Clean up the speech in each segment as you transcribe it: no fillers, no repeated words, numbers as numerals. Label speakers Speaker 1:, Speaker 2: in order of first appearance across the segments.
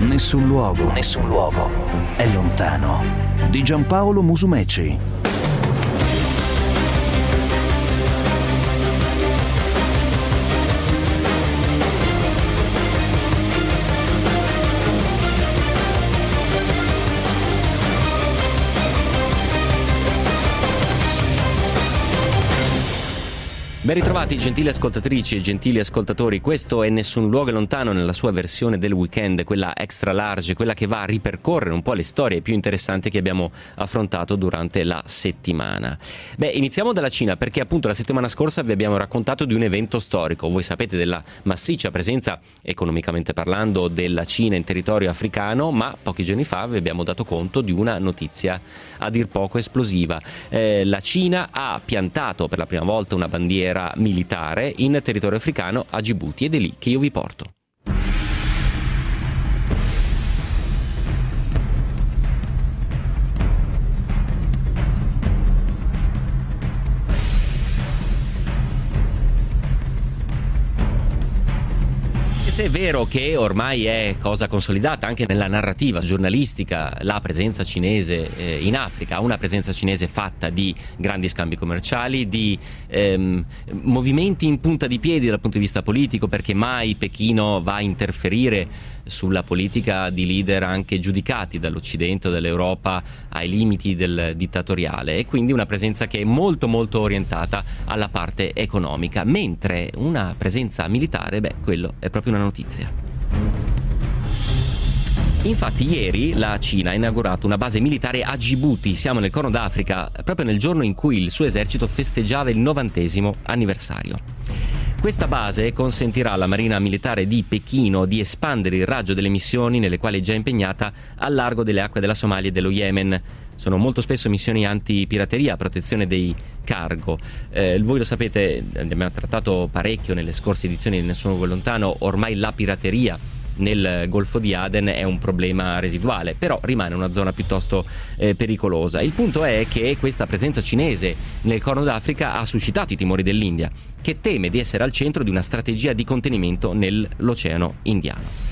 Speaker 1: Nessun luogo è lontano. Di Giampaolo Musumeci.
Speaker 2: Ben ritrovati gentili ascoltatrici e gentili ascoltatori, questo è Nessun luogo è lontano nella sua versione del weekend, quella extra large, quella che va a ripercorrere un po' le storie più interessanti che abbiamo affrontato durante la settimana. Iniziamo dalla Cina perché appunto la settimana scorsa vi abbiamo raccontato di un evento storico. Voi sapete della massiccia presenza, economicamente parlando, della Cina in territorio africano, ma pochi giorni fa vi abbiamo dato conto di una notizia a dir poco esplosiva. La Cina ha piantato per la prima volta una bandiera militare in territorio africano a Gibuti ed è lì che io vi porto. Se è vero che ormai è cosa consolidata anche nella narrativa giornalistica la presenza cinese in Africa, una presenza cinese fatta di grandi scambi commerciali, di movimenti in punta di piedi dal punto di vista politico, perché mai Pechino va a interferire sulla politica di leader anche giudicati dall'Occidente o dall'Europa ai limiti del dittatoriale, e quindi una presenza che è molto molto orientata alla parte economica, mentre una presenza militare, quello è proprio una notizia. Infatti ieri la Cina ha inaugurato una base militare a Gibuti, siamo nel Corno d'Africa, proprio nel giorno in cui il suo esercito festeggiava il 90° anniversario. Questa base consentirà alla Marina Militare di Pechino di espandere il raggio delle missioni nelle quali è già impegnata al largo delle acque della Somalia e dello Yemen. Sono molto spesso missioni antipirateria, protezione dei cargo. Voi lo sapete, abbiamo trattato parecchio nelle scorse edizioni di Nessun luogo è lontano, ormai la pirateria nel Golfo di Aden è un problema residuale, però rimane una zona piuttosto pericolosa. Il punto è che questa presenza cinese nel Corno d'Africa ha suscitato i timori dell'India, che teme di essere al centro di una strategia di contenimento nell'Oceano Indiano.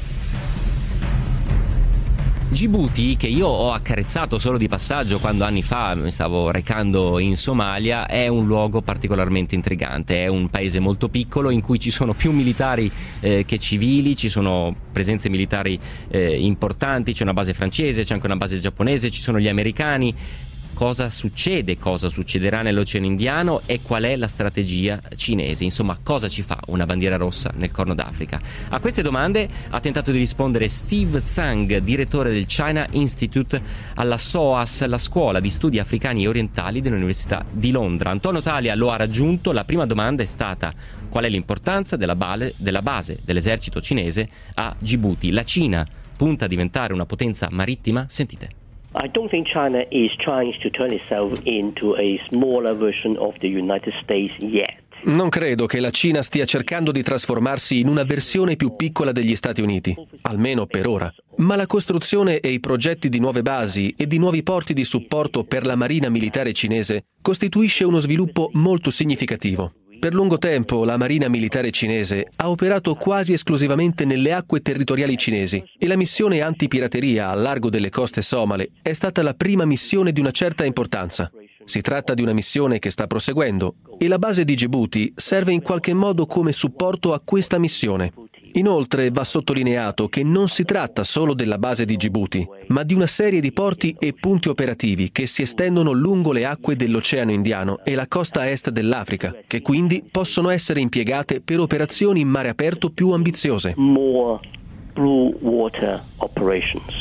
Speaker 2: Gibuti, che io ho accarezzato solo di passaggio quando anni fa mi stavo recando in Somalia, è un luogo particolarmente intrigante. È un paese molto piccolo in cui ci sono più militari che civili, ci sono presenze militari importanti, c'è una base francese, c'è anche una base giapponese, ci sono gli americani. Cosa succede, cosa succederà nell'Oceano Indiano e qual è la strategia cinese? Insomma, cosa ci fa una bandiera rossa nel Corno d'Africa? A queste domande ha tentato di rispondere Steve Zhang, direttore del China Institute alla SOAS, la scuola di studi africani e orientali dell'Università di Londra. Antonio Talia lo ha raggiunto. La prima domanda è stata: qual è l'importanza della base dell'esercito cinese a Gibuti? La Cina punta a diventare una potenza marittima? Sentite.
Speaker 3: I don't think China is trying to turn itself into a smaller version of the United States yet.
Speaker 4: Non credo che la Cina stia cercando di trasformarsi in una versione più piccola degli Stati Uniti, almeno per ora. Ma la costruzione e i progetti di nuove basi e di nuovi porti di supporto per la marina militare cinese costituisce uno sviluppo molto significativo. Per lungo tempo la Marina Militare cinese ha operato quasi esclusivamente nelle acque territoriali cinesi e la missione antipirateria al largo delle coste somale è stata la prima missione di una certa importanza. Si tratta di una missione che sta proseguendo e la base di Gibuti serve in qualche modo come supporto a questa missione. Inoltre va sottolineato che non si tratta solo della base di Gibuti, ma di una serie di porti e punti operativi che si estendono lungo le acque dell'Oceano Indiano e la costa est dell'Africa, che quindi possono essere impiegate per operazioni in mare aperto più ambiziose.
Speaker 3: More blue water operations.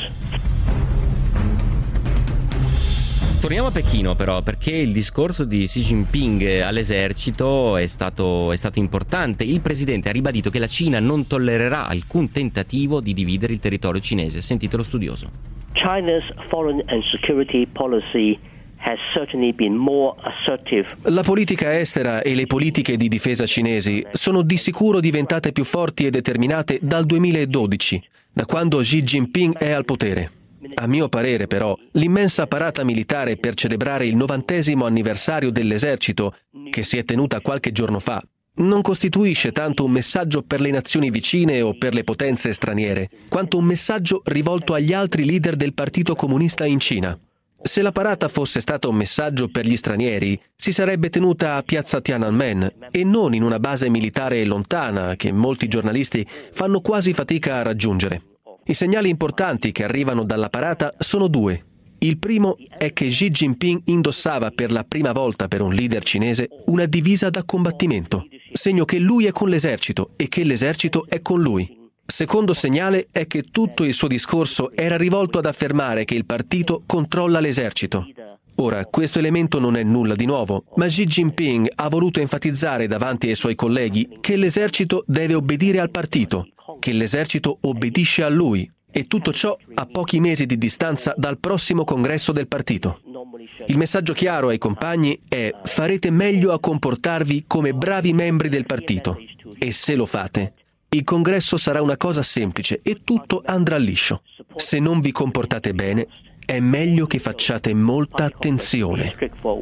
Speaker 2: Torniamo a Pechino però, perché il discorso di Xi Jinping all'esercito è stato importante. Il presidente ha ribadito che la Cina non tollererà alcun tentativo di dividere il territorio cinese. Sentite lo studioso.
Speaker 3: China's foreign and security policy has certainly been more assertive.
Speaker 4: La politica estera e le politiche di difesa cinesi sono di sicuro diventate più forti e determinate dal 2012, da quando Xi Jinping è al potere. A mio parere, però, l'immensa parata militare per celebrare il 90° anniversario dell'esercito, che si è tenuta qualche giorno fa, non costituisce tanto un messaggio per le nazioni vicine o per le potenze straniere, quanto un messaggio rivolto agli altri leader del Partito Comunista in Cina. Se la parata fosse stata un messaggio per gli stranieri, si sarebbe tenuta a Piazza Tiananmen e non in una base militare lontana che molti giornalisti fanno quasi fatica a raggiungere. I segnali importanti che arrivano dalla parata sono due. Il primo è che Xi Jinping indossava per la prima volta per un leader cinese una divisa da combattimento, segno che lui è con l'esercito e che l'esercito è con lui. Secondo segnale è che tutto il suo discorso era rivolto ad affermare che il partito controlla l'esercito. Ora, questo elemento non è nulla di nuovo, ma Xi Jinping ha voluto enfatizzare davanti ai suoi colleghi che l'esercito deve obbedire al partito, che l'esercito obbedisce a lui, e tutto ciò a pochi mesi di distanza dal prossimo congresso del partito. Il messaggio chiaro ai compagni è: farete meglio a comportarvi come bravi membri del partito, e se lo fate, il congresso sarà una cosa semplice e tutto andrà liscio. Se non vi comportate bene, è meglio che facciate molta attenzione.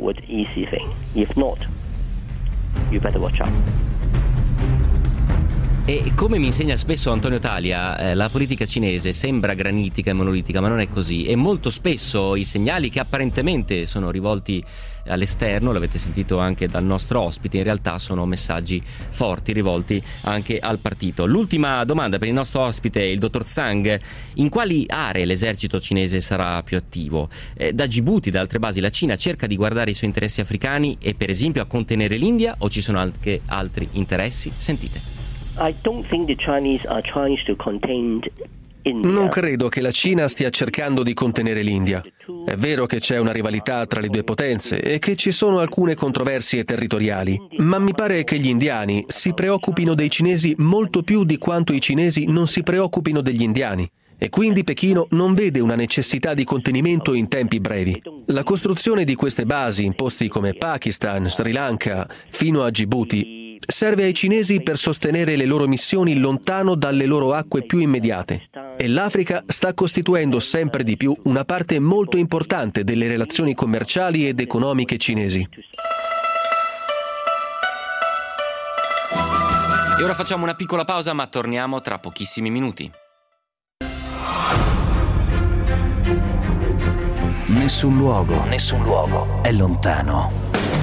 Speaker 2: E come mi insegna spesso Antonio Talia, la politica cinese sembra granitica e monolitica, ma non è così. E molto spesso i segnali che apparentemente sono rivolti all'esterno, l'avete sentito anche dal nostro ospite, in realtà sono messaggi forti rivolti anche al partito. L'ultima domanda per il nostro ospite, il dottor Zhang: in quali aree l'esercito cinese sarà più attivo? Da Djibouti, da altre basi, la Cina cerca di guardare i suoi interessi africani e per esempio a contenere l'India, o ci sono anche altri interessi? Sentite.
Speaker 4: Non credo che la Cina stia cercando di contenere l'India. È vero che c'è una rivalità tra le due potenze e che ci sono alcune controversie territoriali, ma mi pare che gli indiani si preoccupino dei cinesi molto più di quanto i cinesi non si preoccupino degli indiani. E quindi Pechino non vede una necessità di contenimento in tempi brevi. La costruzione di queste basi in posti come Pakistan, Sri Lanka, fino a Djibouti, serve ai cinesi per sostenere le loro missioni lontano dalle loro acque più immediate. E l'Africa sta costituendo sempre di più una parte molto importante delle relazioni commerciali ed economiche cinesi.
Speaker 2: E ora facciamo una piccola pausa, ma torniamo tra pochissimi minuti.
Speaker 1: Nessun luogo è lontano.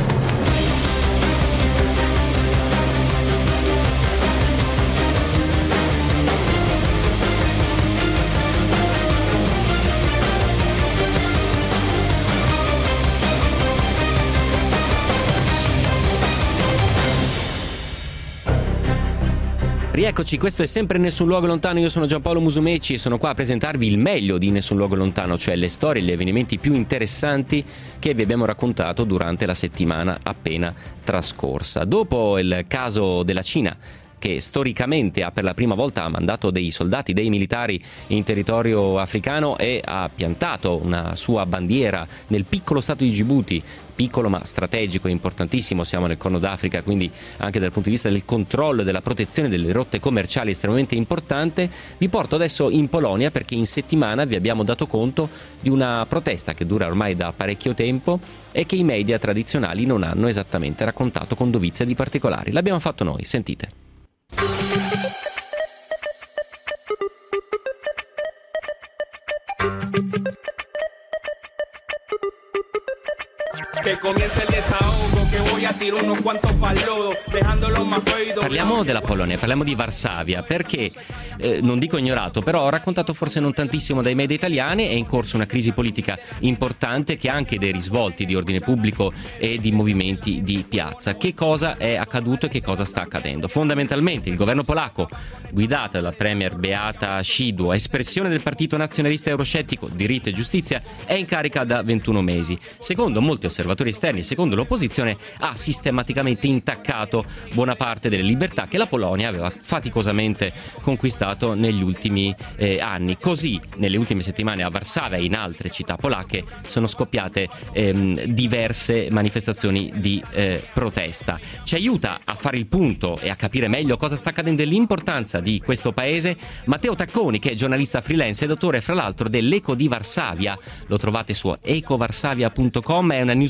Speaker 2: Rieccoci, questo è sempre Nessun Luogo Lontano, io sono Giampaolo Musumeci e sono qua a presentarvi il meglio di Nessun Luogo Lontano, cioè le storie e gli avvenimenti più interessanti che vi abbiamo raccontato durante la settimana appena trascorsa. Dopo il caso della Cina, che storicamente ha per la prima volta mandato dei soldati, dei militari in territorio africano e ha piantato una sua bandiera nel piccolo stato di Djibouti, piccolo ma strategico e importantissimo, siamo nel Corno d'Africa, quindi anche dal punto di vista del controllo e della protezione delle rotte commerciali estremamente importante. Vi porto adesso in Polonia perché in settimana vi abbiamo dato conto di una protesta che dura ormai da parecchio tempo e che i media tradizionali non hanno esattamente raccontato con dovizia di particolari. L'abbiamo fatto noi, sentite. Parliamo della Polonia, parliamo di Varsavia, perché non dico ignorato, però raccontato forse non tantissimo dai media italiani, è in corso una crisi politica importante che ha anche dei risvolti di ordine pubblico e di movimenti di piazza. Che cosa è accaduto e che cosa sta accadendo? Fondamentalmente il governo polacco, guidato dalla premier Beata Szydło, espressione del partito nazionalista euroscettico Diritto e Giustizia, è in carica da 21 mesi. Secondo molti osservatori esterni, secondo l'opposizione, ha sistematicamente intaccato buona parte delle libertà che la Polonia aveva faticosamente conquistato negli ultimi anni. Così, nelle ultime settimane a Varsavia e in altre città polacche sono scoppiate diverse manifestazioni di protesta. Ci aiuta a fare il punto e a capire meglio cosa sta accadendo e l'importanza di questo paese Matteo Tacconi, che è giornalista freelance ed autore fra l'altro dell'Eco di Varsavia. Lo trovate su ecovarsavia.com, è una newsletter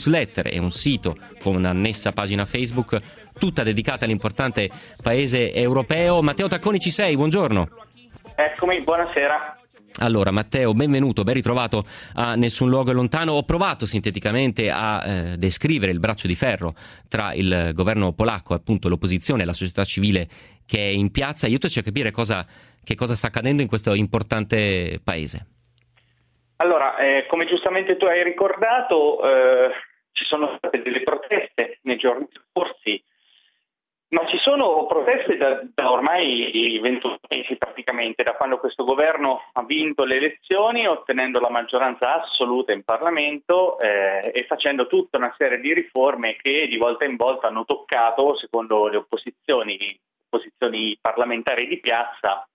Speaker 2: newsletter e un sito con un'annessa pagina Facebook tutta dedicata all'importante paese europeo. Matteo Tacconi, ci sei? Buongiorno.
Speaker 5: Eccomi, buonasera.
Speaker 2: Allora Matteo, benvenuto, ben ritrovato a Nessun Luogo è Lontano. Ho provato sinteticamente a descrivere il braccio di ferro tra il governo polacco, appunto l'opposizione e la società civile che è in piazza. Aiutaci a capire che cosa sta accadendo in questo importante paese.
Speaker 5: Allora, come giustamente tu hai ricordato, ci sono state delle proteste nei giorni scorsi, ma ci sono proteste da ormai 21 mesi praticamente, da quando questo governo ha vinto le elezioni, ottenendo la maggioranza assoluta in Parlamento e facendo tutta una serie di riforme che di volta in volta hanno toccato, secondo le opposizioni parlamentari di piazza,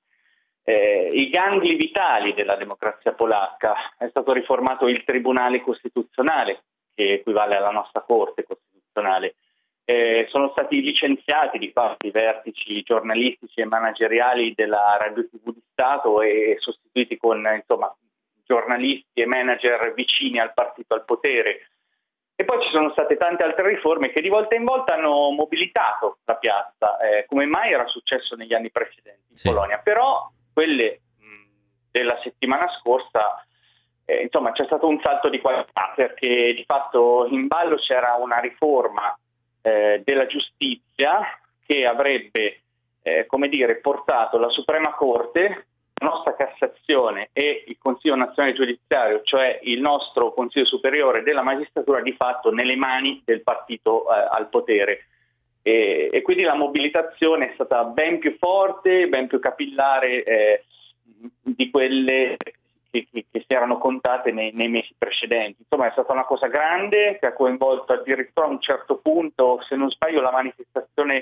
Speaker 5: i gangli vitali della democrazia polacca. È stato riformato il Tribunale Costituzionale, che equivale alla nostra Corte Costituzionale. Sono stati licenziati di fatto i vertici giornalistici e manageriali della Radio TV di Stato e sostituiti con giornalisti e manager vicini al partito al potere. E poi ci sono state tante altre riforme che di volta in volta hanno mobilitato la piazza, come mai era successo negli anni precedenti in Polonia. Però quelle della settimana scorsa, c'è stato un salto di qualità, perché di fatto in ballo c'era una riforma della giustizia che avrebbe portato la Suprema Corte, la nostra Cassazione e il Consiglio Nazionale Giudiziario, cioè il nostro Consiglio Superiore della Magistratura, di fatto nelle mani del partito al potere. E quindi la mobilitazione è stata ben più forte, ben più capillare di quelle che si erano contate nei mesi precedenti. Insomma, è stata una cosa grande che ha coinvolto addirittura a un certo punto, se non sbaglio, la manifestazione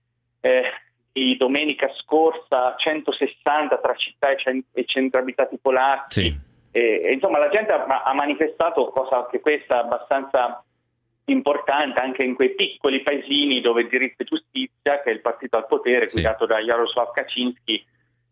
Speaker 5: di domenica scorsa, 160 tra città e centri abitati polacchi.
Speaker 2: Sì.
Speaker 5: La gente ha manifestato, cosa che questa è abbastanza importante anche in quei piccoli paesini dove Diritto e Giustizia, che è il partito al potere guidato da Jarosław Kaczyński,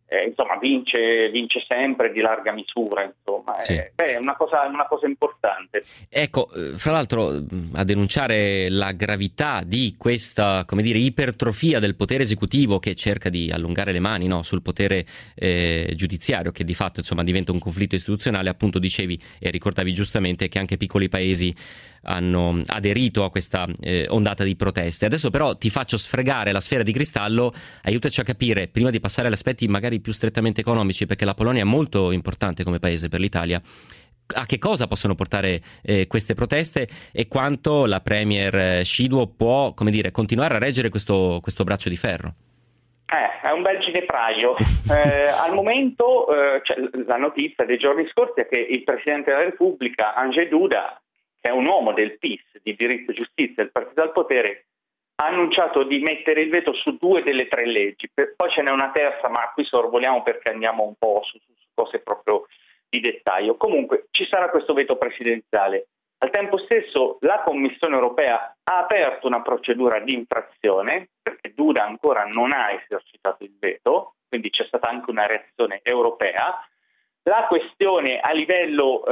Speaker 5: vince sempre di larga misura, è una cosa importante.
Speaker 2: Ecco, fra l'altro a denunciare la gravità di questa, ipertrofia del potere esecutivo che cerca di allungare le mani, sul potere giudiziario, che di fatto diventa un conflitto istituzionale. Appunto dicevi e ricordavi giustamente che anche piccoli paesi hanno aderito a questa ondata di proteste. Adesso però ti faccio sfregare la sfera di cristallo, aiutaci a capire, prima di passare agli aspetti magari più strettamente economici, perché la Polonia è molto importante come paese per l'Italia, a che cosa possono portare queste proteste e quanto la Premier Szydło può, continuare a reggere questo braccio di ferro?
Speaker 5: È un bel ginepraio. Al momento la notizia dei giorni scorsi è che il Presidente della Repubblica, Andrzej Duda, che è un uomo del PiS, di Diritto e Giustizia, il partito al potere, ha annunciato di mettere il veto su 2 delle 3 leggi. Poi ce n'è una terza, ma qui sorvoliamo perché andiamo un po' su cose proprio di dettaglio. Comunque ci sarà questo veto presidenziale. Al tempo stesso la Commissione europea ha aperto una procedura di infrazione, perché Duda ancora non ha esercitato il veto, quindi c'è stata anche una reazione europea. La questione a livello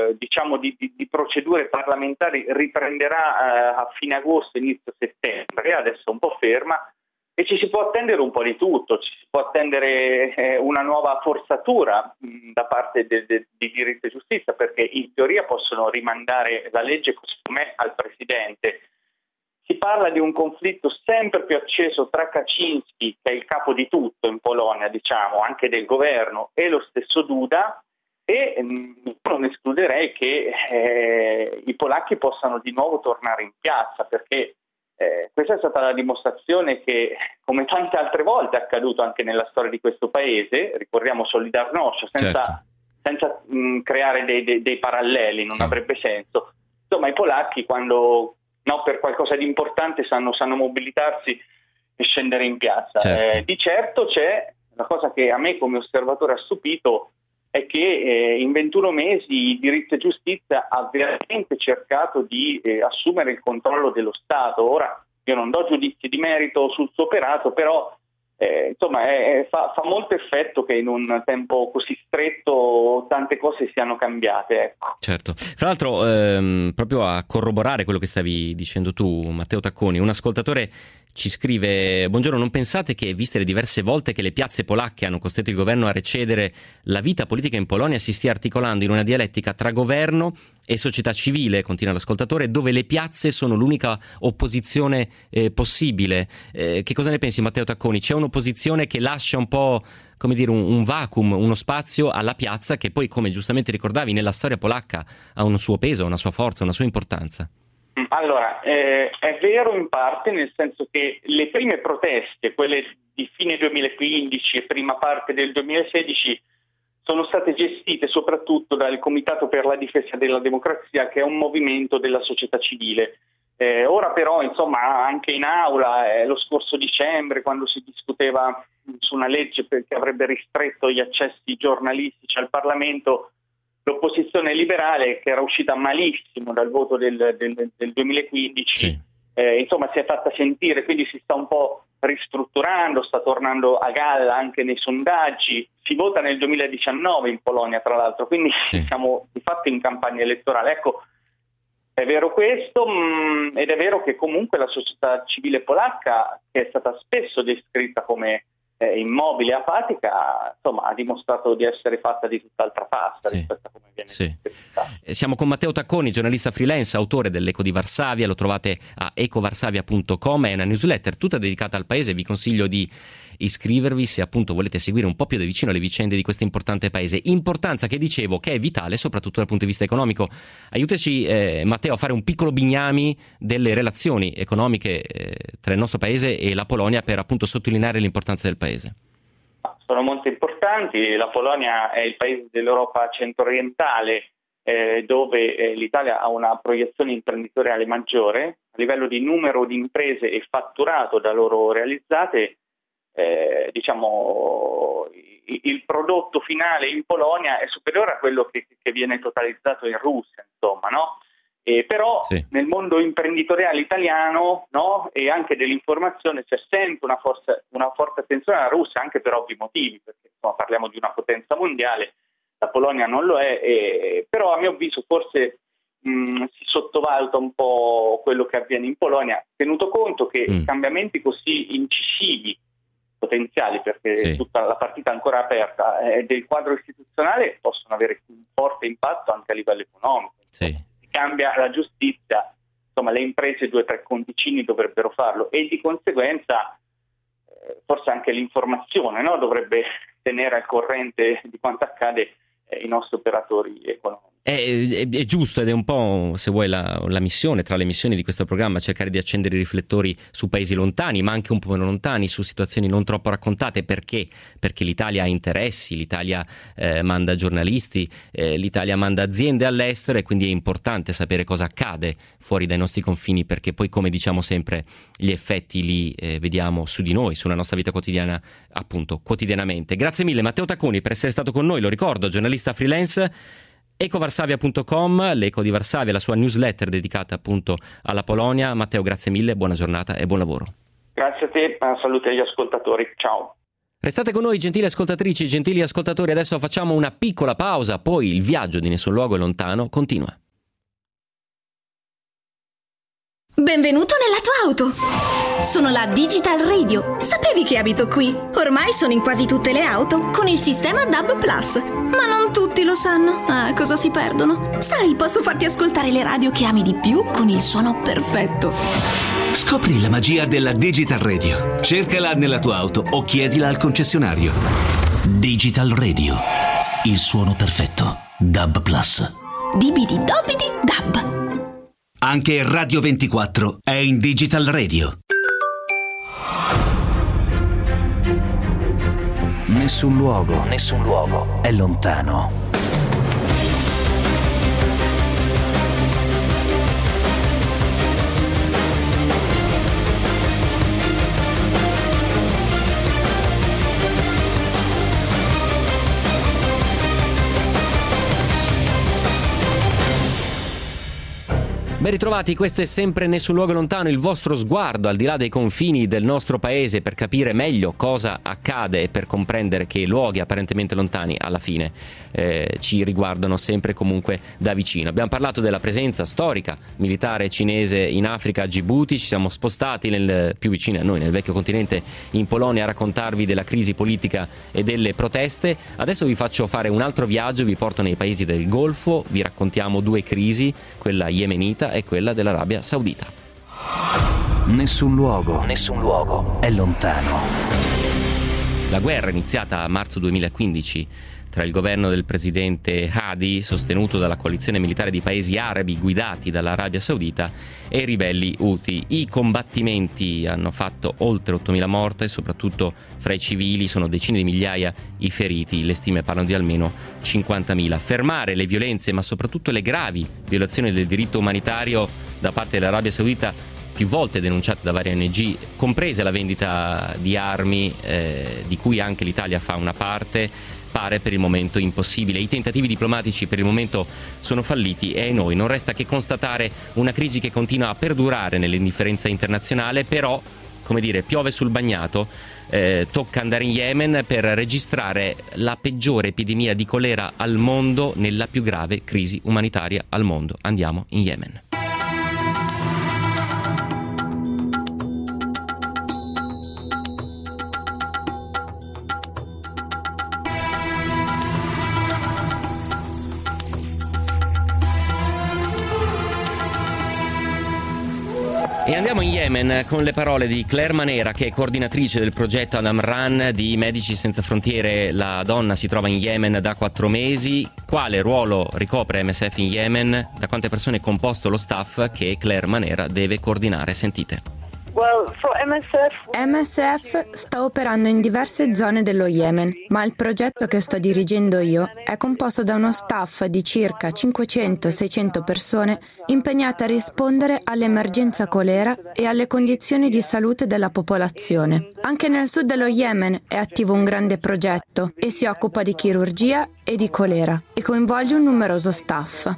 Speaker 5: di procedure parlamentari riprenderà a fine agosto, inizio settembre, adesso è un po' ferma, e ci si può attendere un po' di tutto. Ci si può attendere una nuova forzatura da parte di Diritto e Giustizia, perché in teoria possono rimandare la legge così com'è al Presidente. Si parla di un conflitto sempre più acceso tra Kaczyński, che è il capo di tutto in Polonia, anche del governo, e lo stesso Duda, e non escluderei che i polacchi possano di nuovo tornare in piazza, perché questa è stata la dimostrazione che, come tante altre volte è accaduto anche nella storia di questo paese, ricordiamo Solidarnosc, senza creare dei paralleli, non avrebbe senso. Insomma, i polacchi quando per qualcosa di importante sanno mobilitarsi e scendere in piazza. Di certo c'è la cosa che a me come osservatore ha stupito, è che in 21 mesi Diritto e Giustizia ha veramente cercato di assumere il controllo dello Stato. Ora io non do giudizi di merito sul suo operato, però insomma fa molto effetto che in un tempo così stretto tante cose siano cambiate, ecco.
Speaker 2: Certo. Fra l'altro, proprio a corroborare quello che stavi dicendo tu, Matteo Tacconi, un ascoltatore ci scrive: buongiorno, non pensate che, viste le diverse volte che le piazze polacche hanno costretto il governo a recedere, la vita politica in Polonia si stia articolando in una dialettica tra governo e società civile, continua l'ascoltatore, dove le piazze sono l'unica opposizione possibile? Che cosa ne pensi, Matteo Tacconi? C'è un'opposizione che lascia un po', come dire, un vacuum, uno spazio alla piazza che poi, come giustamente ricordavi, nella storia polacca ha un suo peso, una sua forza, una sua importanza.
Speaker 5: Allora, è vero in parte, nel senso che le prime proteste, quelle di fine 2015 e prima parte del 2016, sono state gestite soprattutto dal Comitato per la difesa della democrazia, che è un movimento della società civile. Ora però, insomma, anche in aula, lo scorso dicembre, quando si discuteva su una legge che avrebbe ristretto gli accessi giornalistici al Parlamento, l'opposizione liberale, che era uscita malissimo dal voto del 2015, sì, insomma si è fatta sentire, quindi si sta un po' ristrutturando, sta tornando a galla anche nei sondaggi. Si vota nel 2019 in Polonia, tra l'altro, quindi sì, siamo di fatto in campagna elettorale. Ecco, è vero questo, ed è vero che comunque la società civile polacca, che è stata spesso descritta come immobile, apatica, insomma ha dimostrato di essere fatta di tutt'altra pasta, sì, rispetto a come viene descritta.
Speaker 2: Siamo con Matteo Tacconi, giornalista freelance, autore dell'Eco di Varsavia, lo trovate a ecovarsavia.com, è una newsletter tutta dedicata al paese. Vi consiglio di iscrivervi se appunto volete seguire un po' più da vicino le vicende di questo importante paese. Importanza che dicevo che è vitale soprattutto dal punto di vista economico. Aiutaci Matteo a fare un piccolo bignami delle relazioni economiche tra il nostro paese e la Polonia, per appunto sottolineare l'importanza del paese.
Speaker 5: Sono molto importanti. La Polonia è il paese dell'Europa centro-orientale dove l'Italia ha una proiezione imprenditoriale maggiore a livello di numero di imprese e fatturato da loro realizzate. Diciamo il prodotto finale in Polonia è superiore a quello che viene totalizzato in Russia, insomma, no? Però sì, nel mondo imprenditoriale italiano, no, e anche dell'informazione c'è sempre una forte attenzione alla Russia, anche per ovvi motivi, perché insomma, parliamo di una potenza mondiale, la Polonia non lo è, però a mio avviso forse si sottovaluta un po' quello che avviene in Polonia, tenuto conto che cambiamenti così incisivi, potenziali, perché sì, tutta la partita ancora aperta del quadro istituzionale, possono avere un forte impatto anche a livello economico.
Speaker 2: Sì.
Speaker 5: Si cambia la giustizia, insomma le imprese 2 o 3 conticini dovrebbero farlo, e di conseguenza forse anche l'informazione, no, dovrebbe tenere al corrente di quanto accade i nostri operatori economici.
Speaker 2: È giusto, ed è un po', se vuoi, la missione, tra le missioni di questo programma, cercare di accendere i riflettori su paesi lontani, ma anche un po' meno lontani, su situazioni non troppo raccontate. Perché l'Italia ha interessi, l'Italia manda giornalisti, l'Italia manda aziende all'estero, e quindi è importante sapere cosa accade fuori dai nostri confini, perché poi, come diciamo sempre, gli effetti li vediamo su di noi, sulla nostra vita quotidiana, appunto, quotidianamente. Grazie mille Matteo Tacconi per essere stato con noi, lo ricordo, giornalista freelance. Ecovarsavia.com, l'Eco di Varsavia, la sua newsletter dedicata appunto alla Polonia. Matteo, grazie mille, buona giornata e buon lavoro.
Speaker 5: Grazie a te, salute agli ascoltatori, ciao.
Speaker 2: Restate con noi, gentili ascoltatrici, gentili ascoltatori, adesso facciamo una piccola pausa, poi il viaggio di Nessun Luogo è Lontano continua.
Speaker 6: Benvenuto nella tua auto! Sono la Digital Radio. Sapevi che abito qui? Ormai sono in quasi tutte le auto con il sistema DAB+. Ma non tutti lo sanno. Cosa si perdono? Sai, posso farti ascoltare le radio che ami di più con il suono perfetto.
Speaker 1: Scopri la magia della Digital Radio. Cercala nella tua auto o chiedila al concessionario. Digital Radio. Il suono perfetto. DAB+.
Speaker 6: Dibidi dobidi DAB.
Speaker 1: Anche Radio 24 è in Digital Radio. Nessun luogo è lontano.
Speaker 2: Ben ritrovati, questo è sempre Nessun Luogo Lontano, il vostro sguardo al di là dei confini del nostro paese per capire meglio cosa accade e per comprendere che luoghi apparentemente lontani alla fine ci riguardano sempre e comunque da vicino. Abbiamo parlato della presenza storica militare cinese in Africa, a Djibouti, ci siamo spostati più vicini a noi, nel vecchio continente, in Polonia, a raccontarvi della crisi politica e delle proteste. Adesso vi faccio fare un altro viaggio, vi porto nei paesi del Golfo, vi raccontiamo due crisi, quella yemenita e quella dell'Arabia Saudita.
Speaker 1: Nessun luogo è lontano.
Speaker 2: La guerra iniziata a marzo 2015 tra il governo del presidente Hadi, sostenuto dalla coalizione militare di paesi arabi guidati dall'Arabia Saudita, e i ribelli Houthi. I combattimenti hanno fatto oltre 8.000 morti, soprattutto fra i civili sono decine di migliaia i feriti, le stime parlano di almeno 50.000. Fermare le violenze, ma soprattutto le gravi violazioni del diritto umanitario da parte dell'Arabia Saudita, più volte denunciate da varie ONG, comprese la vendita di armi, di cui anche l'Italia fa una parte, pare per il momento impossibile. I tentativi diplomatici per il momento sono falliti e a noi non resta che constatare una crisi che continua a perdurare nell'indifferenza internazionale, però, come dire, piove sul bagnato. Tocca andare in Yemen per registrare la peggiore epidemia di colera al mondo nella più grave crisi umanitaria al mondo. Andiamo in Yemen. E andiamo in Yemen con le parole di Claire Manera, che è coordinatrice del progetto Ad Amran di Medici Senza Frontiere. La donna si trova in Yemen da 4 mesi. Quale ruolo ricopre MSF in Yemen? Da quante persone è composto lo staff che Claire Manera deve coordinare? Sentite.
Speaker 7: MSF sta operando in diverse zone dello Yemen, ma il progetto che sto dirigendo io è composto da uno staff di circa 500-600 persone impegnate a rispondere all'emergenza colera e alle condizioni di salute della popolazione. Anche nel sud dello Yemen è attivo un grande progetto e si occupa di chirurgia e di colera e coinvolge un numeroso staff.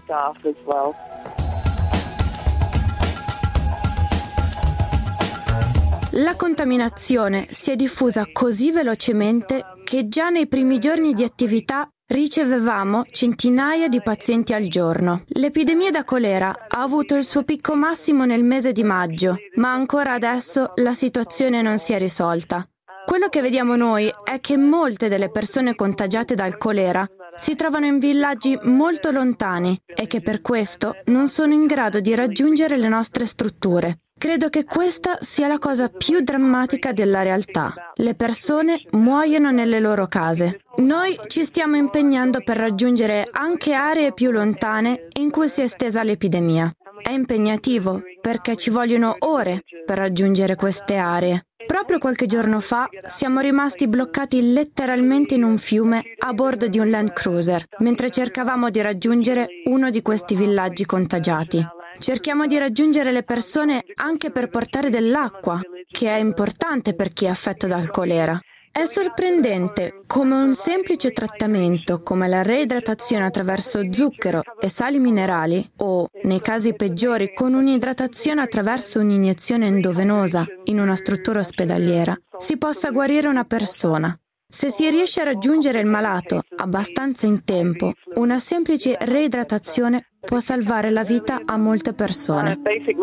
Speaker 7: La contaminazione si è diffusa così velocemente che già nei primi giorni di attività ricevevamo centinaia di pazienti al giorno. L'epidemia da colera ha avuto il suo picco massimo nel mese di maggio, ma ancora adesso la situazione non si è risolta. Quello che vediamo noi è che molte delle persone contagiate dal colera si trovano in villaggi molto lontani e che per questo non sono in grado di raggiungere le nostre strutture. Credo che questa sia la cosa più drammatica della realtà. Le persone muoiono nelle loro case. Noi ci stiamo impegnando per raggiungere anche aree più lontane in cui si è estesa l'epidemia. È impegnativo perché ci vogliono ore per raggiungere queste aree. Proprio qualche giorno fa siamo rimasti bloccati letteralmente in un fiume a bordo di un Land Cruiser, mentre cercavamo di raggiungere uno di questi villaggi contagiati. Cerchiamo di raggiungere le persone anche per portare dell'acqua, che è importante per chi è affetto dal colera. È sorprendente come un semplice trattamento come la reidratazione attraverso zucchero e sali minerali o, nei casi peggiori, con un'idratazione attraverso un'iniezione endovenosa in una struttura ospedaliera, si possa guarire una persona. Se si riesce a raggiungere il malato abbastanza in tempo, una semplice reidratazione può salvare la vita a molte persone.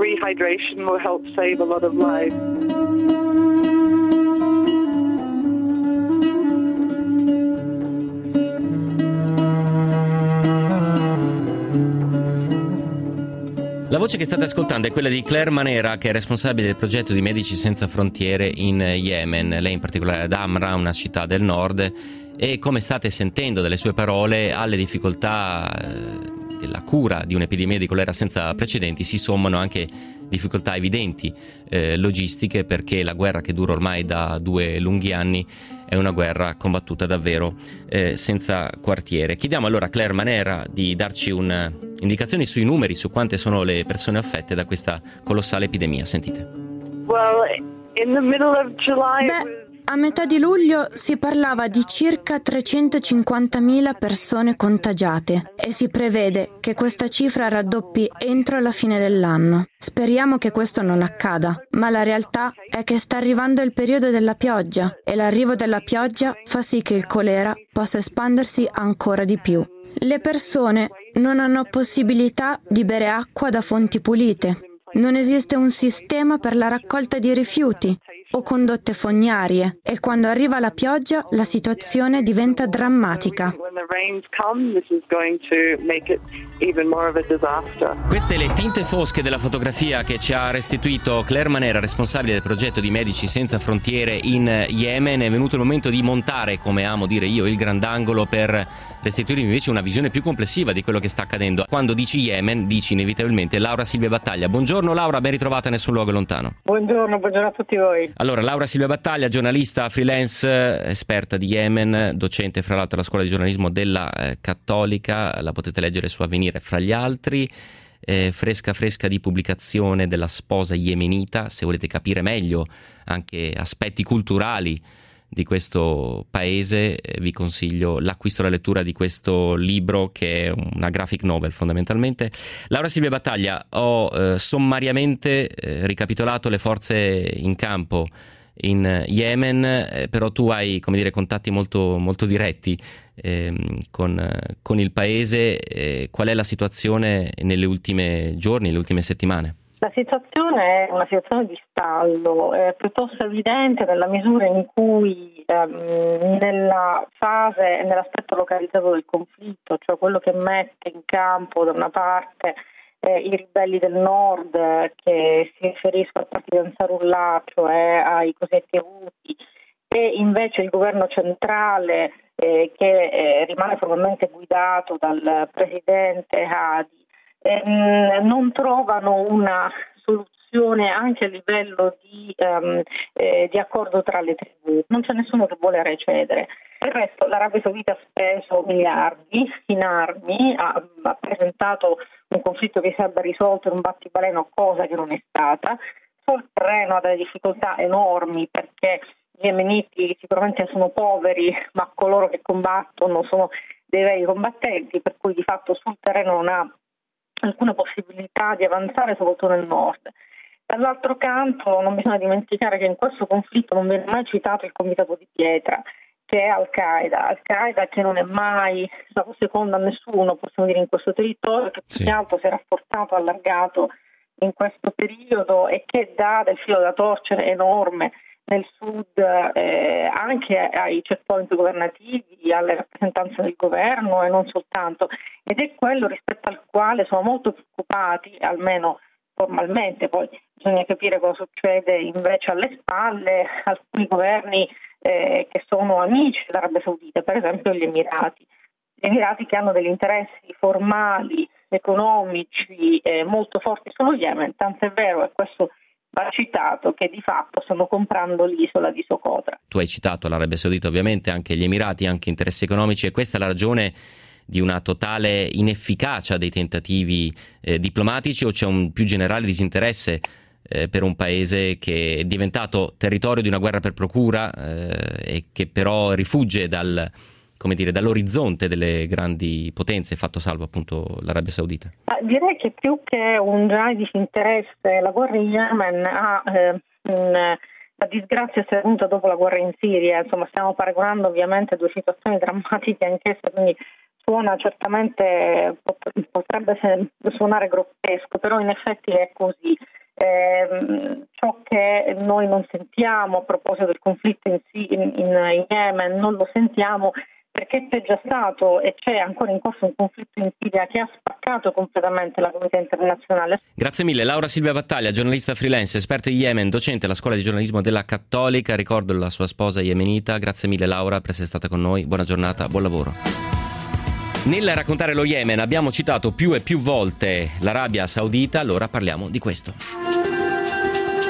Speaker 2: La voce che state ascoltando è quella di Claire Manera, che è responsabile del progetto di Medici Senza Frontiere in Yemen. Lei in particolare ad Amra, una città del nord, e come state sentendo dalle sue parole, alle difficoltà della cura di un'epidemia di colera senza precedenti si sommano anche difficoltà evidenti logistiche, perché la guerra, che dura ormai da 2 lunghi anni, è una guerra combattuta davvero senza quartiere. Chiediamo allora a Claire Manera di darci indicazioni sui numeri, su quante sono le persone affette da questa colossale epidemia. Sentite.
Speaker 7: A metà di luglio si parlava di circa 350.000 persone contagiate e si prevede che questa cifra raddoppi entro la fine dell'anno. Speriamo che questo non accada, ma la realtà è che sta arrivando il periodo della pioggia e l'arrivo della pioggia fa sì che il colera possa espandersi ancora di più. Le persone non hanno possibilità di bere acqua da fonti pulite. Non esiste un sistema per la raccolta di rifiuti o condotte fognarie e quando arriva la pioggia la situazione diventa drammatica.
Speaker 2: Queste le tinte fosche della fotografia che ci ha restituito Claire Manera, responsabile del progetto di Medici Senza Frontiere in Yemen. È venuto il momento di montare, come amo dire io, il grandangolo per restituirvi invece una visione più complessiva di quello che sta accadendo. Quando dici Yemen, dici inevitabilmente Laura Silvia Battaglia. Buongiorno Laura, ben ritrovata a Nessun Luogo Lontano.
Speaker 8: Buongiorno a tutti voi.
Speaker 2: Allora, Laura Silvia Battaglia, giornalista freelance, esperta di Yemen, docente fra l'altro alla Scuola di Giornalismo della Cattolica, la potete leggere su Avvenire fra gli altri, fresca di pubblicazione della sposa yemenita. Se volete capire meglio anche aspetti culturali di questo paese, vi consiglio l'acquisto e la lettura di questo libro, che è una graphic novel fondamentalmente. Laura Silvia Battaglia, ho sommariamente ricapitolato le forze in campo in Yemen, però tu hai, come dire, contatti molto, molto diretti con il paese. Qual è la situazione negli ultimi giorni, nelle ultime settimane?
Speaker 8: La situazione è una situazione di stallo, è piuttosto evidente nella misura in cui nella fase, nell'aspetto localizzato del conflitto, cioè quello che mette in campo da una parte i ribelli del nord, che si riferiscono al partito Ansarullah, cioè ai cosiddetti Houthi, e invece il governo centrale che rimane formalmente guidato dal presidente Hadi, non trovano una soluzione anche a livello di accordo tra le tribù. Non c'è nessuno che vuole recedere. Del resto l'Arabia Saudita ha speso miliardi in armi, ha presentato un conflitto che si sarebbe risolto in un battibaleno, cosa che non è stata. Sul terreno ha delle difficoltà enormi perché gli yemeniti sicuramente sono poveri, ma coloro che combattono sono dei veri combattenti, per cui di fatto sul terreno non ha alcuna possibilità di avanzare, soprattutto nel nord. Dall'altro canto non bisogna dimenticare che in questo conflitto non viene mai citato il Comitato di Pietra, che è Al-Qaeda che non è mai stato secondo a nessuno, possiamo dire, in questo territorio, che più che altro si è rafforzato, allargato in questo periodo e che dà del filo da torcere enorme nel sud, anche ai checkpoint governativi, alle rappresentanze del governo e non soltanto, ed è quello rispetto al quale sono molto preoccupati, almeno formalmente. Poi bisogna capire cosa succede invece alle spalle, alcuni governi che sono amici dell'Arabia Saudita, per esempio gli Emirati che hanno degli interessi formali, economici molto forti sullo Yemen, tant'è vero, e questo va citato, che di fatto stanno comprando l'isola di Socotra.
Speaker 2: Tu hai citato l'Arabia Saudita, ovviamente anche gli Emirati, anche interessi economici, e questa è la ragione di una totale inefficacia dei tentativi diplomatici, o c'è un più generale disinteresse per un paese che è diventato territorio di una guerra per procura e che però rifugge dall'orizzonte delle grandi potenze, fatto salvo appunto l'Arabia Saudita?
Speaker 8: Direi che più che un generale disinteresse, la guerra in Yemen la disgrazia si è venuta dopo la guerra in Siria. Insomma, stiamo paragonando ovviamente due situazioni drammatiche anch'esse, quindi suona certamente, potrebbe suonare grottesco, però in effetti è così. Ciò che noi non sentiamo a proposito del conflitto in Yemen, non lo sentiamo perché c'è già stato e c'è ancora in corso un conflitto in Siria che ha spaccato completamente la comunità internazionale.
Speaker 2: Grazie mille. Laura Silvia Battaglia, giornalista freelance, esperta di Yemen, docente alla Scuola di Giornalismo della Cattolica, ricordo la sua sposa yemenita. Grazie mille Laura per essere stata con noi, buona giornata, buon lavoro. Nel raccontare lo Yemen abbiamo citato più e più volte l'Arabia Saudita, allora parliamo di questo.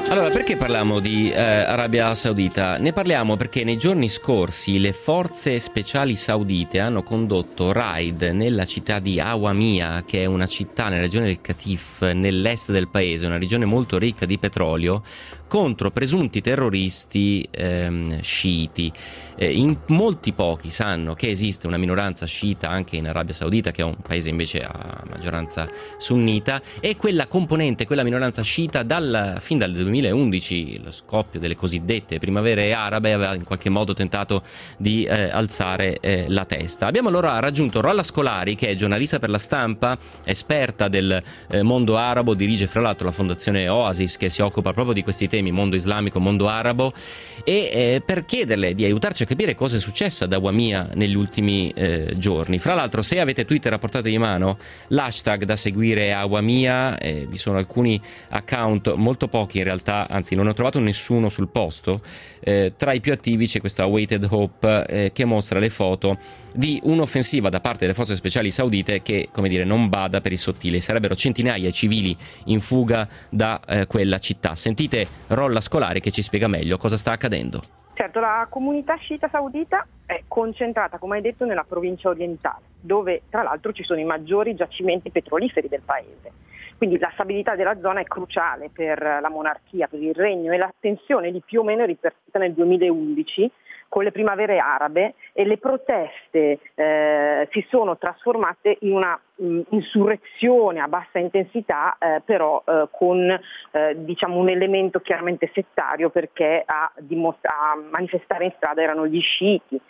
Speaker 2: Allora, perché parliamo di Arabia Saudita? Ne parliamo perché nei giorni scorsi le forze speciali saudite hanno condotto raid nella città di Awamia, che è una città nella regione del Qatif, nell'est del paese, una regione molto ricca di petrolio, contro presunti terroristi sciiti. In molti pochi sanno che esiste una minoranza sciita anche in Arabia Saudita, che è un paese invece a maggioranza sunnita, e quella componente, quella minoranza sciita, fin dal 2011, lo scoppio delle cosiddette primavere arabe, aveva in qualche modo tentato di alzare la testa. Abbiamo allora raggiunto Rolla Scolari, che è giornalista per La Stampa, esperta del mondo arabo, dirige fra l'altro la fondazione Oasis, che si occupa proprio di questi temi, mondo islamico, mondo arabo, e per chiederle di aiutarci a capire cosa è successo ad Awamia negli ultimi giorni. Fra l'altro, se avete Twitter a portata di mano, l'hashtag da seguire è Awamia, vi sono alcuni account, molto pochi in realtà, anzi non ho trovato nessuno sul posto. Tra i più attivi c'è questo Awaited Hope che mostra le foto di un'offensiva da parte delle forze speciali saudite che, come dire, non bada per il sottile. Sarebbero centinaia di civili in fuga da quella città. Sentite Rolla Scolari che ci spiega meglio cosa sta accadendo.
Speaker 9: Certo, la comunità sciita saudita è concentrata, come hai detto, nella provincia orientale, dove tra l'altro ci sono i maggiori giacimenti petroliferi del paese. Quindi la stabilità della zona è cruciale per la monarchia, per il regno, e la tensione di più o meno è ripercussa nel 2011 con le primavere arabe, e le proteste si sono trasformate in una insurrezione a bassa intensità, però con diciamo un elemento chiaramente settario, perché a manifestare in strada erano gli sciiti.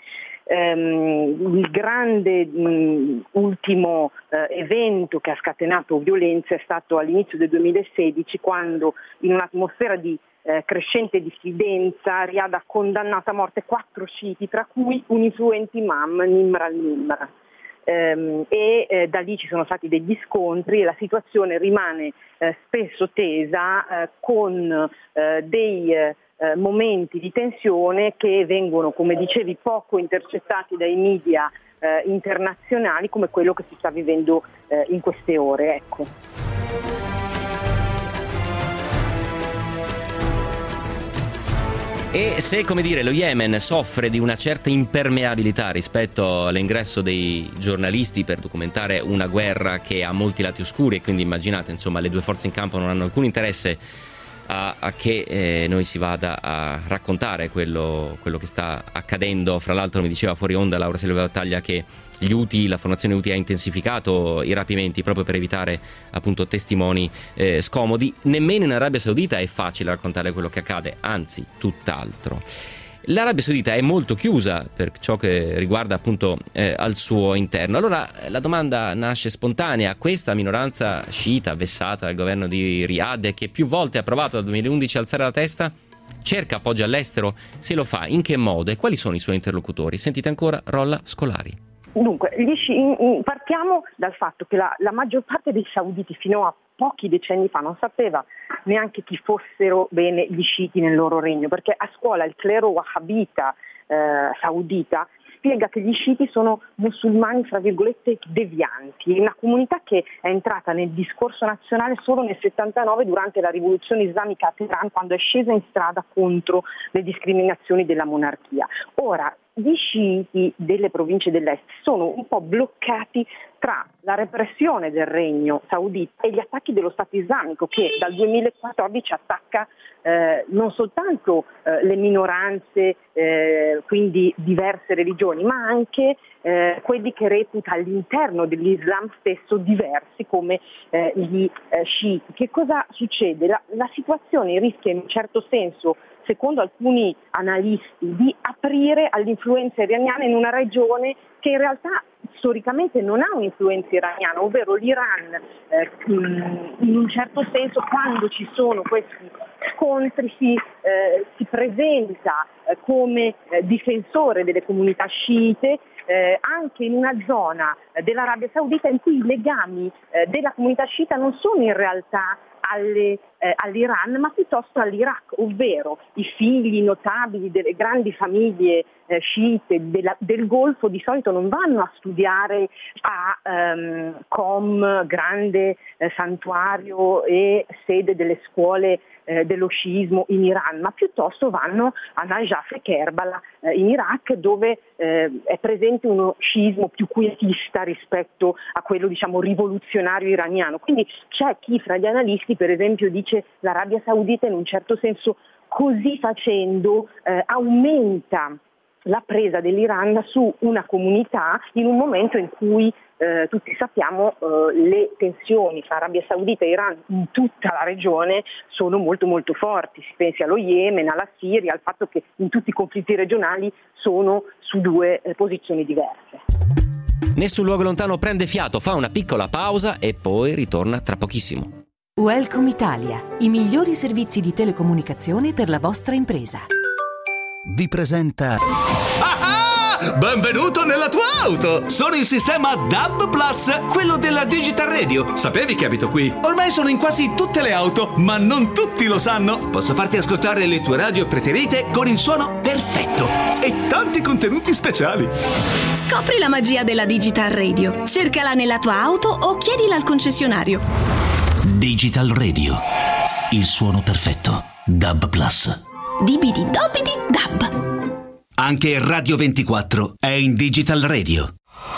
Speaker 9: Il grande ultimo evento che ha scatenato violenza è stato all'inizio del 2016, quando in un'atmosfera di crescente diffidenza Riyadh ha condannato a morte 4 sciiti, tra cui un influente imam, Nimr al-Nimr. Da lì ci sono stati degli scontri e la situazione rimane spesso tesa, con dei momenti di tensione che vengono, come dicevi, poco intercettati dai media internazionali, come quello che si sta vivendo in queste ore. Ecco.
Speaker 2: E se, come dire, lo Yemen soffre di una certa impermeabilità rispetto all'ingresso dei giornalisti per documentare una guerra che ha molti lati oscuri, e quindi immaginate, insomma, le due forze in campo non hanno alcun interesse a che noi si vada a raccontare quello che sta accadendo. Fra l'altro mi diceva fuori onda Laura Silva Battaglia che la formazione Houthi ha intensificato i rapimenti proprio per evitare appunto testimoni scomodi. Nemmeno in Arabia Saudita è facile raccontare quello che accade, anzi tutt'altro. L'Arabia Saudita è molto chiusa per ciò che riguarda appunto al suo interno. Allora la domanda nasce spontanea: questa minoranza sciita vessata dal governo di Riyadh e che più volte ha provato dal 2011 a alzare la testa, cerca appoggio all'estero? Se lo fa, in che modo e quali sono i suoi interlocutori? Sentite ancora Rolla Scolari.
Speaker 9: Dunque, partiamo dal fatto che la maggior parte dei sauditi fino a pochi decenni fa non sapeva neanche chi fossero bene gli sciiti nel loro regno, perché a scuola il clero wahhabita saudita spiega che gli sciiti sono musulmani, fra virgolette, devianti, una comunità che è entrata nel discorso nazionale solo nel 79 durante la rivoluzione islamica a Teheran, quando è scesa in strada contro le discriminazioni della monarchia. Ora, gli sciiti delle province dell'est sono un po' bloccati tra la repressione del regno saudita e gli attacchi dello Stato islamico, che dal 2014 attacca non soltanto le minoranze, quindi diverse religioni, ma anche quelli che reputa all'interno dell'Islam stesso diversi, come gli sciiti. Che cosa succede? La situazione rischia in un certo senso, secondo alcuni analisti, di aprire all'influenza iraniana in una regione che in realtà storicamente non ha un'influenza iraniana, ovvero l'Iran in un certo senso, quando ci sono questi scontri, si presenta come difensore delle comunità sciite, anche in una zona dell'Arabia Saudita in cui i legami della comunità sciita non sono in realtà alle all'Iran, ma piuttosto all'Iraq, ovvero i figli notabili delle grandi famiglie sciite del Golfo di solito non vanno a studiare a Qom, grande santuario e sede delle scuole dello sciismo in Iran, ma piuttosto vanno a Najaf e Kerbala in Iraq, dove è presente uno sciismo più quietista rispetto a quello, diciamo, rivoluzionario iraniano. Quindi c'è chi fra gli analisti, per esempio, dice l'Arabia Saudita in un certo senso, così facendo, aumenta la presa dell'Iran su una comunità in un momento in cui tutti sappiamo le tensioni fra Arabia Saudita e Iran in tutta la regione sono molto molto forti. Si pensi allo Yemen, alla Siria, al fatto che in tutti i conflitti regionali sono su due posizioni diverse.
Speaker 2: Nessun luogo lontano prende fiato, fa una piccola pausa e poi ritorna tra pochissimo.
Speaker 10: Welcome Italia, i migliori servizi di telecomunicazione per la vostra impresa.
Speaker 1: Vi presenta... Benvenuto nella tua auto! Sono il sistema DAB Plus, quello della Digital Radio. Sapevi che abito qui? Ormai sono in quasi tutte le auto, ma non tutti lo sanno. Posso farti ascoltare le tue radio preferite con il suono perfetto e tanti contenuti speciali.
Speaker 6: Scopri la magia della Digital Radio. Cercala nella tua auto o chiedila al concessionario.
Speaker 1: Digital Radio, il suono perfetto. DAB Plus.
Speaker 6: Dibidi dobidi dab.
Speaker 1: Anche Radio 24 è in Digital Radio.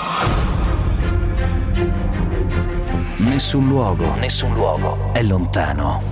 Speaker 1: Nessun luogo è lontano.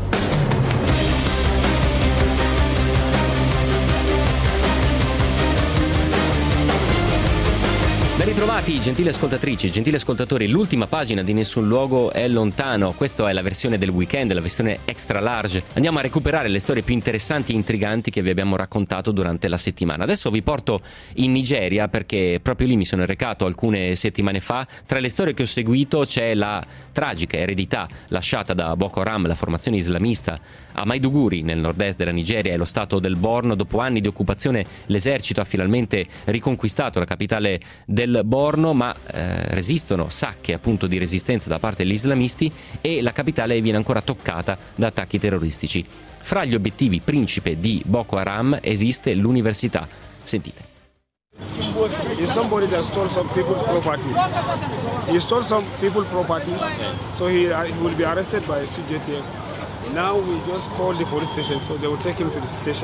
Speaker 2: Ben ritrovati, gentili ascoltatrici, gentili ascoltatori. L'ultima pagina di Nessun luogo è lontano. Questa è la versione del weekend, la versione extra large. Andiamo a recuperare le storie più interessanti e intriganti che vi abbiamo raccontato durante la settimana. Adesso vi porto in Nigeria, perché proprio lì mi sono recato alcune settimane fa. Tra le storie che ho seguito c'è la tragica eredità lasciata da Boko Haram, la formazione islamista, a Maiduguri, nel nord-est della Nigeria e lo stato del Borno. Dopo anni di occupazione l'esercito ha finalmente riconquistato la capitale del Borno, ma resistono sacche appunto di resistenza da parte degli islamisti e la capitale viene ancora toccata da attacchi terroristici. Fra gli obiettivi principe di Boko Haram esiste l'università. Sentite.
Speaker 11: Is somebody that stole some people's property. He stole some people's property, so he will be arrested by CJTF. Now we just call the police station, so they will take him to the station.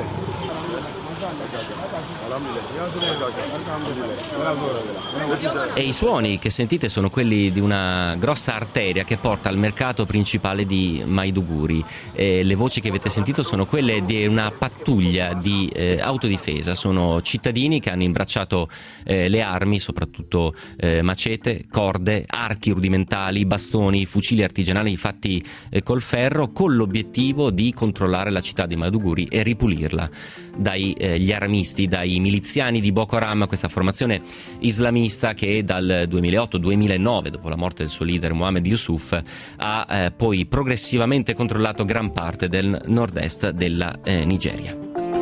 Speaker 2: E i suoni che sentite sono quelli di una grossa arteria che porta al mercato principale di Maiduguri. Le voci che avete sentito sono quelle di una pattuglia di autodifesa. Sono cittadini che hanno imbracciato le armi, soprattutto macete, corde, archi rudimentali, bastoni, fucili artigianali fatti col ferro, con l'obiettivo di controllare la città di Maiduguri e ripulirla dagli aramisti, dai miliziani di Boko Haram, questa formazione islamista che dal 2008-2009, dopo la morte del suo leader Mohammed Yusuf, ha poi progressivamente controllato gran parte del nord-est della Nigeria.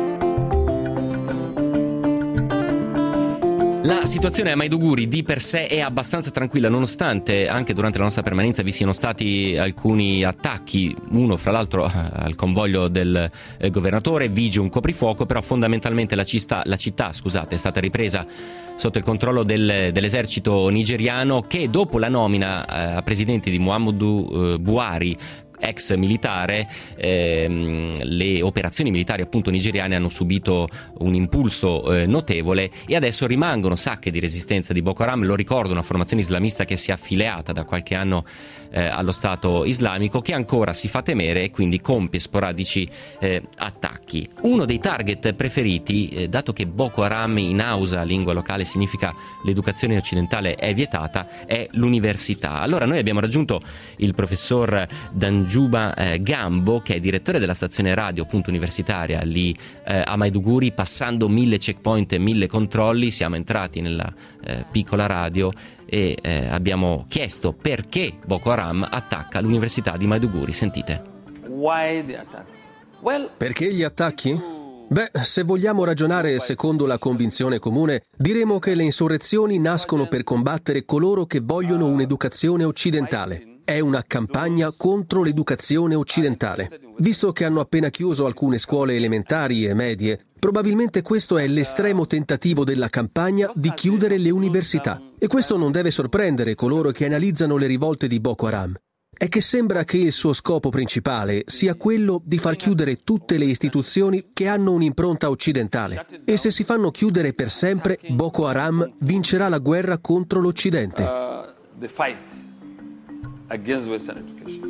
Speaker 2: La situazione a Maiduguri di per sé è abbastanza tranquilla, nonostante anche durante la nostra permanenza vi siano stati alcuni attacchi, uno fra l'altro al convoglio del governatore. Vige un coprifuoco, però fondamentalmente la città è stata ripresa sotto il controllo dell'esercito nigeriano, che dopo la nomina a presidente di Muhammadu Buhari, ex militare, le operazioni militari appunto nigeriane hanno subito un impulso notevole e adesso rimangono sacche di resistenza di Boko Haram. Lo ricordo, una formazione islamista che si è affiliata da qualche anno allo Stato islamico, che ancora si fa temere e quindi compie sporadici attacchi. Uno dei target preferiti, dato che Boko Haram in Hausa, lingua locale, significa l'educazione occidentale è vietata, è l'università. Allora noi abbiamo raggiunto il professor Danjuma Gambo, che è direttore della stazione radio appunto universitaria lì a Maiduguri. Passando 1000 checkpoint e 1000 controlli siamo entrati nella piccola radio e abbiamo chiesto perché Boko Haram attacca l'università di Maiduguri. Sentite.
Speaker 12: Why the attacks? Well,
Speaker 4: perché gli attacchi? Beh, se vogliamo ragionare secondo la convinzione comune, diremo che le insurrezioni nascono per combattere coloro che vogliono un'educazione occidentale. È una campagna contro l'educazione occidentale. Visto che hanno appena chiuso alcune scuole elementari e medie, probabilmente questo è l'estremo tentativo della campagna di chiudere le università. E questo non deve sorprendere coloro che analizzano le rivolte di Boko Haram. È che sembra che il suo scopo principale sia quello di far chiudere tutte le istituzioni che hanno un'impronta occidentale. E se si fanno chiudere per sempre, Boko Haram vincerà la guerra contro l'Occidente.
Speaker 12: The fight against Western education.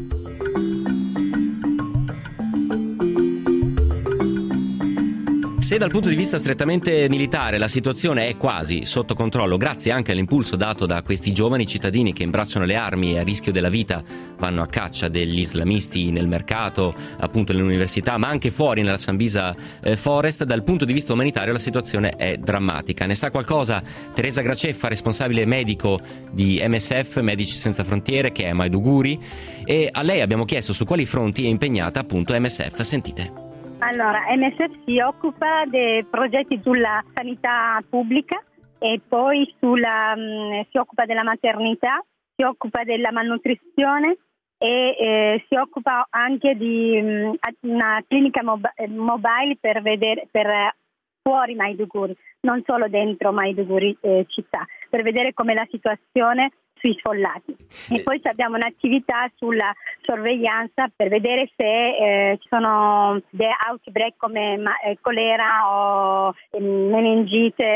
Speaker 2: Se dal punto di vista strettamente militare la situazione è quasi sotto controllo, grazie anche all'impulso dato da questi giovani cittadini che imbracciano le armi e a rischio della vita vanno a caccia degli islamisti nel mercato, appunto nelle università, ma anche fuori nella Sambisa Forest, dal punto di vista umanitario la situazione è drammatica. Ne sa qualcosa Teresa Graceffa, responsabile medico di MSF, Medici Senza Frontiere, che è a Maiduguri, e a lei abbiamo chiesto su quali fronti è impegnata appunto MSF. Sentite.
Speaker 13: Allora, MSF si occupa dei progetti sulla sanità pubblica e poi si occupa della maternità, si occupa della malnutrizione e si occupa anche di una clinica mobile per fuori Maiduguri, non solo dentro Maiduguri città, per vedere com'è la situazione sui sfollati. E poi abbiamo un'attività sulla sorveglianza per vedere se ci sono dei outbreak come colera o meningite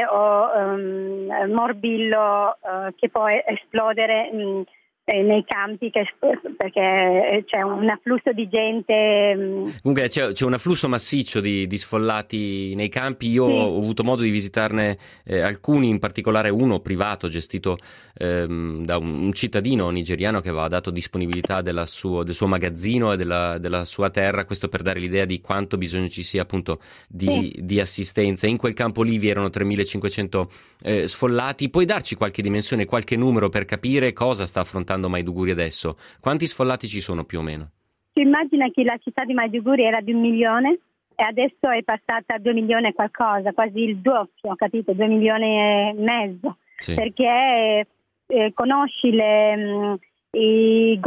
Speaker 13: o morbillo che può esplodere nei campi, perché c'è un afflusso di gente.
Speaker 2: Comunque c'è un afflusso massiccio di sfollati nei campi. Io ho avuto modo di visitarne alcuni, in particolare uno privato gestito da un cittadino nigeriano che aveva dato disponibilità del suo magazzino e della sua terra, questo per dare l'idea di quanto bisogno ci sia appunto di assistenza. In quel campo lì vi erano 3.500 sfollati. Puoi darci qualche dimensione, qualche numero per capire cosa sta affrontando Maiduguri adesso? Quanti sfollati ci sono più o meno?
Speaker 13: Si immagina che la città di Maiduguri era di 1 milione e adesso è passata a 2 milioni e qualcosa, quasi il doppio, capito? 2 milioni e mezzo. Sì. Perché conosci il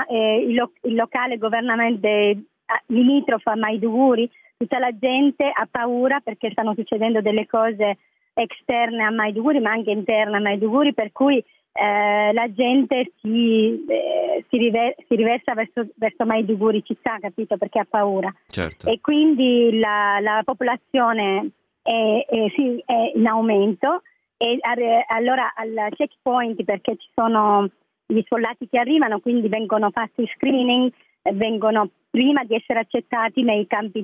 Speaker 13: locale government limitrofo a Maiduguri, tutta la gente ha paura perché stanno succedendo delle cose esterne a Maiduguri ma anche interne a Maiduguri, per cui la gente si riversa verso Maiduguri città, capito? Perché ha paura. Certo. E quindi la popolazione è in aumento e allora al checkpoint, perché ci sono gli sfollati che arrivano, quindi vengono fatti screening, vengono prima di essere accettati nei campi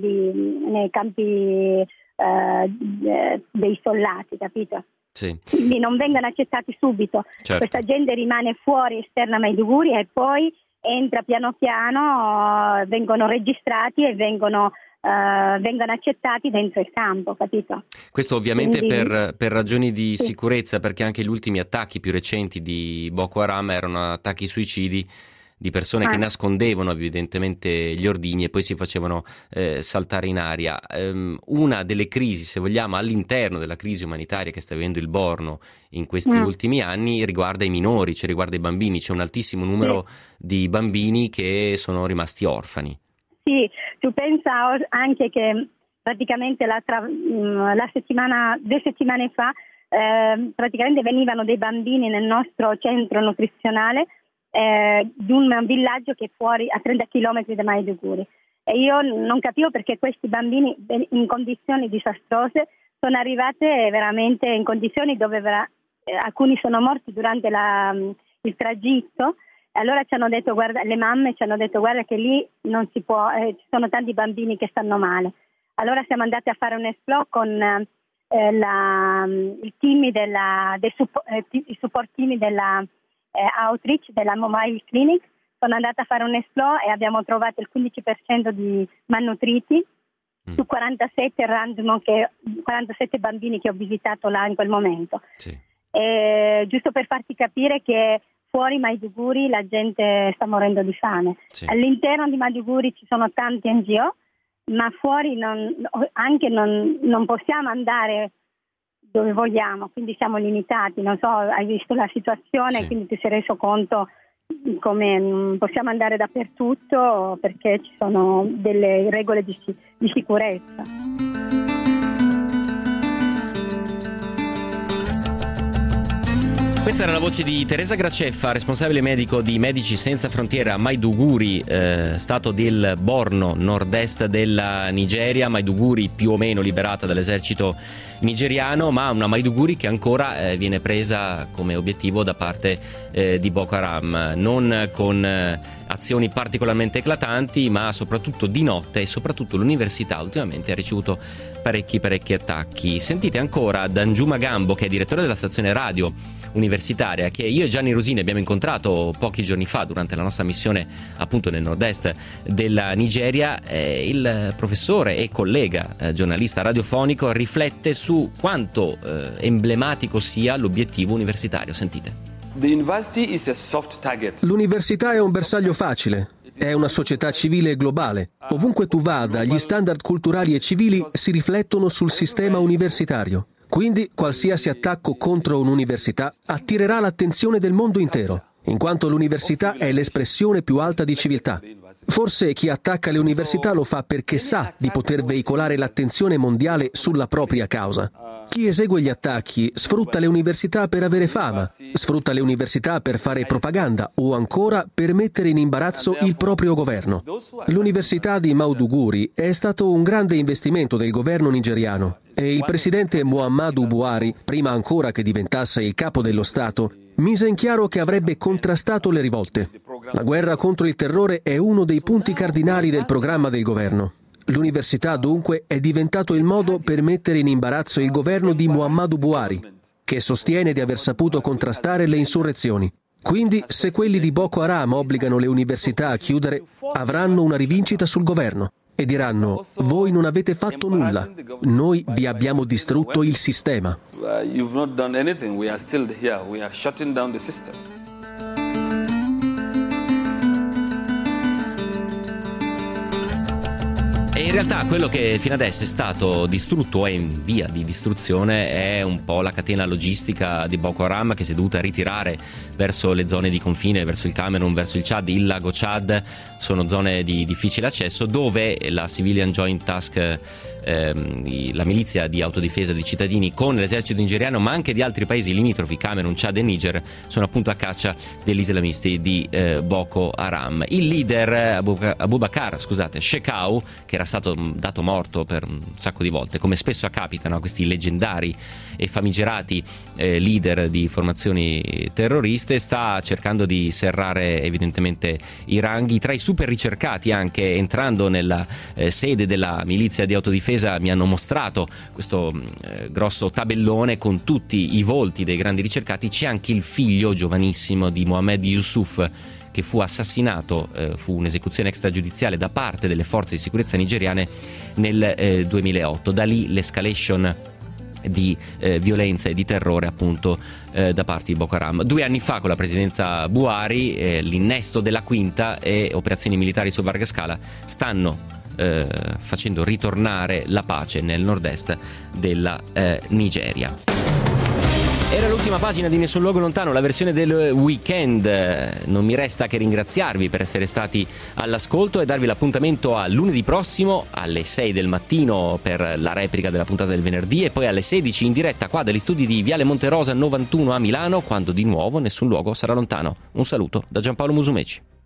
Speaker 13: dei soldati, capito? Sì. Quindi non vengono accettati subito. Certo. Questa gente rimane fuori, esterna a Maiduguri, e poi entra piano piano, vengono registrati e vengono accettati dentro il campo, capito?
Speaker 2: Questo ovviamente per ragioni di sicurezza, perché anche gli ultimi attacchi più recenti di Boko Haram erano attacchi suicidi di persone che nascondevano evidentemente gli ordigni e poi si facevano saltare in aria. Una delle crisi, se vogliamo, all'interno della crisi umanitaria che sta vivendo il Borno in questi ultimi anni riguarda i minori, cioè riguarda i bambini. C'è un altissimo numero di bambini che sono rimasti orfani. Sì,
Speaker 13: tu pensa anche che praticamente 2 settimane fa praticamente venivano dei bambini nel nostro centro nutrizionale di un villaggio che è fuori a 30 chilometri da Maiduguri, e io non capivo perché questi bambini in condizioni disastrose sono arrivate veramente in condizioni dove alcuni sono morti durante il tragitto. Allora ci hanno detto, guarda, le mamme ci hanno detto, guarda che lì non si può, ci sono tanti bambini che stanno male. Allora siamo andati a fare un esplo con il team i support team della outreach della mobile clinic. Sono andata a fare un esplo e abbiamo trovato il 15% di malnutriti su 47 bambini che ho visitato là in quel momento. Sì. Giusto per farti capire che fuori Maiduguri la gente sta morendo di fame. Sì. All'interno di Maiduguri ci sono tanti NGO, ma fuori non possiamo andare dove vogliamo, quindi siamo limitati. Non so, hai visto la situazione, quindi ti sei reso conto come non possiamo andare dappertutto perché ci sono delle regole di sicurezza.
Speaker 2: Questa era la voce di Teresa Graceffa, responsabile medico di Medici Senza Frontiere a Maiduguri, stato del Borno, nord-est della Nigeria. Maiduguri più o meno liberata dall'esercito nigeriano, ma una Maiduguri che ancora viene presa come obiettivo da parte di Boko Haram, non con azioni particolarmente eclatanti, ma soprattutto di notte, e soprattutto l'università ultimamente ha ricevuto parecchi attacchi. Sentite ancora Danjuma Gambo, che è direttore della stazione radio universitaria, che io e Gianni Rosini abbiamo incontrato pochi giorni fa durante la nostra missione appunto nel nord-est della Nigeria. Il professore e collega giornalista radiofonico riflette su quanto emblematico sia l'obiettivo universitario. Sentite.
Speaker 4: L'università è un bersaglio facile. È una società civile e globale. Ovunque tu vada, gli standard culturali e civili si riflettono sul sistema universitario. Quindi qualsiasi attacco contro un'università attirerà l'attenzione del mondo intero, in quanto l'università è l'espressione più alta di civiltà. Forse chi attacca le università lo fa perché sa di poter veicolare l'attenzione mondiale sulla propria causa. Chi esegue gli attacchi sfrutta le università per avere fama, sfrutta le università per fare propaganda o ancora per mettere in imbarazzo il proprio governo. L'università di Maiduguri è stato un grande investimento del governo nigeriano e il presidente Muhammadu Buhari, prima ancora che diventasse il capo dello Stato, mise in chiaro che avrebbe contrastato le rivolte. La guerra contro il terrore è uno dei punti cardinali del programma del governo. L'università dunque è diventato il modo per mettere in imbarazzo il governo di Muhammadu Buhari, che sostiene di aver saputo contrastare le insurrezioni. Quindi, se quelli di Boko Haram obbligano le università a chiudere, avranno una rivincita sul governo e diranno: voi non avete fatto nulla, noi vi abbiamo distrutto il sistema.
Speaker 12: You've not done anything, we are still here, we are shutting down the system.
Speaker 2: E in realtà quello che fino adesso è stato distrutto o è in via di distruzione è un po' la catena logistica di Boko Haram, che si è dovuta ritirare verso le zone di confine, verso il Camerun, verso il Chad. Il lago Chad sono zone di difficile accesso dove la Civilian Joint Task, la milizia di autodifesa dei cittadini con l'esercito nigeriano, ma anche di altri paesi limitrofi, Camerun, Chad e Niger, sono appunto a caccia degli islamisti di Boko Haram. Il leader Abubakar Shekau, che era stato dato morto per un sacco di volte, come spesso capitano a questi leggendari e famigerati leader di formazioni terroriste, sta cercando di serrare evidentemente i ranghi. Tra i super ricercati, anche entrando nella sede della milizia di autodifesa, mi hanno mostrato questo grosso tabellone con tutti i volti dei grandi ricercati. C'è anche il figlio giovanissimo di Mohamed Yusuf, che fu assassinato, fu un'esecuzione extragiudiziale da parte delle forze di sicurezza nigeriane nel 2008. Da lì l'escalation di violenza e di terrore appunto da parte di Boko Haram. 2 anni fa, con la presidenza Buhari, l'innesto della quinta e operazioni militari su larga scala stanno facendo ritornare la pace nel nord-est della Nigeria. Era l'ultima pagina di Nessun Luogo Lontano, la versione del weekend. Non mi resta che ringraziarvi per essere stati all'ascolto e darvi l'appuntamento a lunedì prossimo alle 6 del mattino per la replica della puntata del venerdì, e poi alle 16 in diretta qua dagli studi di Viale Monterosa 91 a Milano, quando di nuovo Nessun Luogo sarà lontano. Un saluto da Giampaolo Musumeci.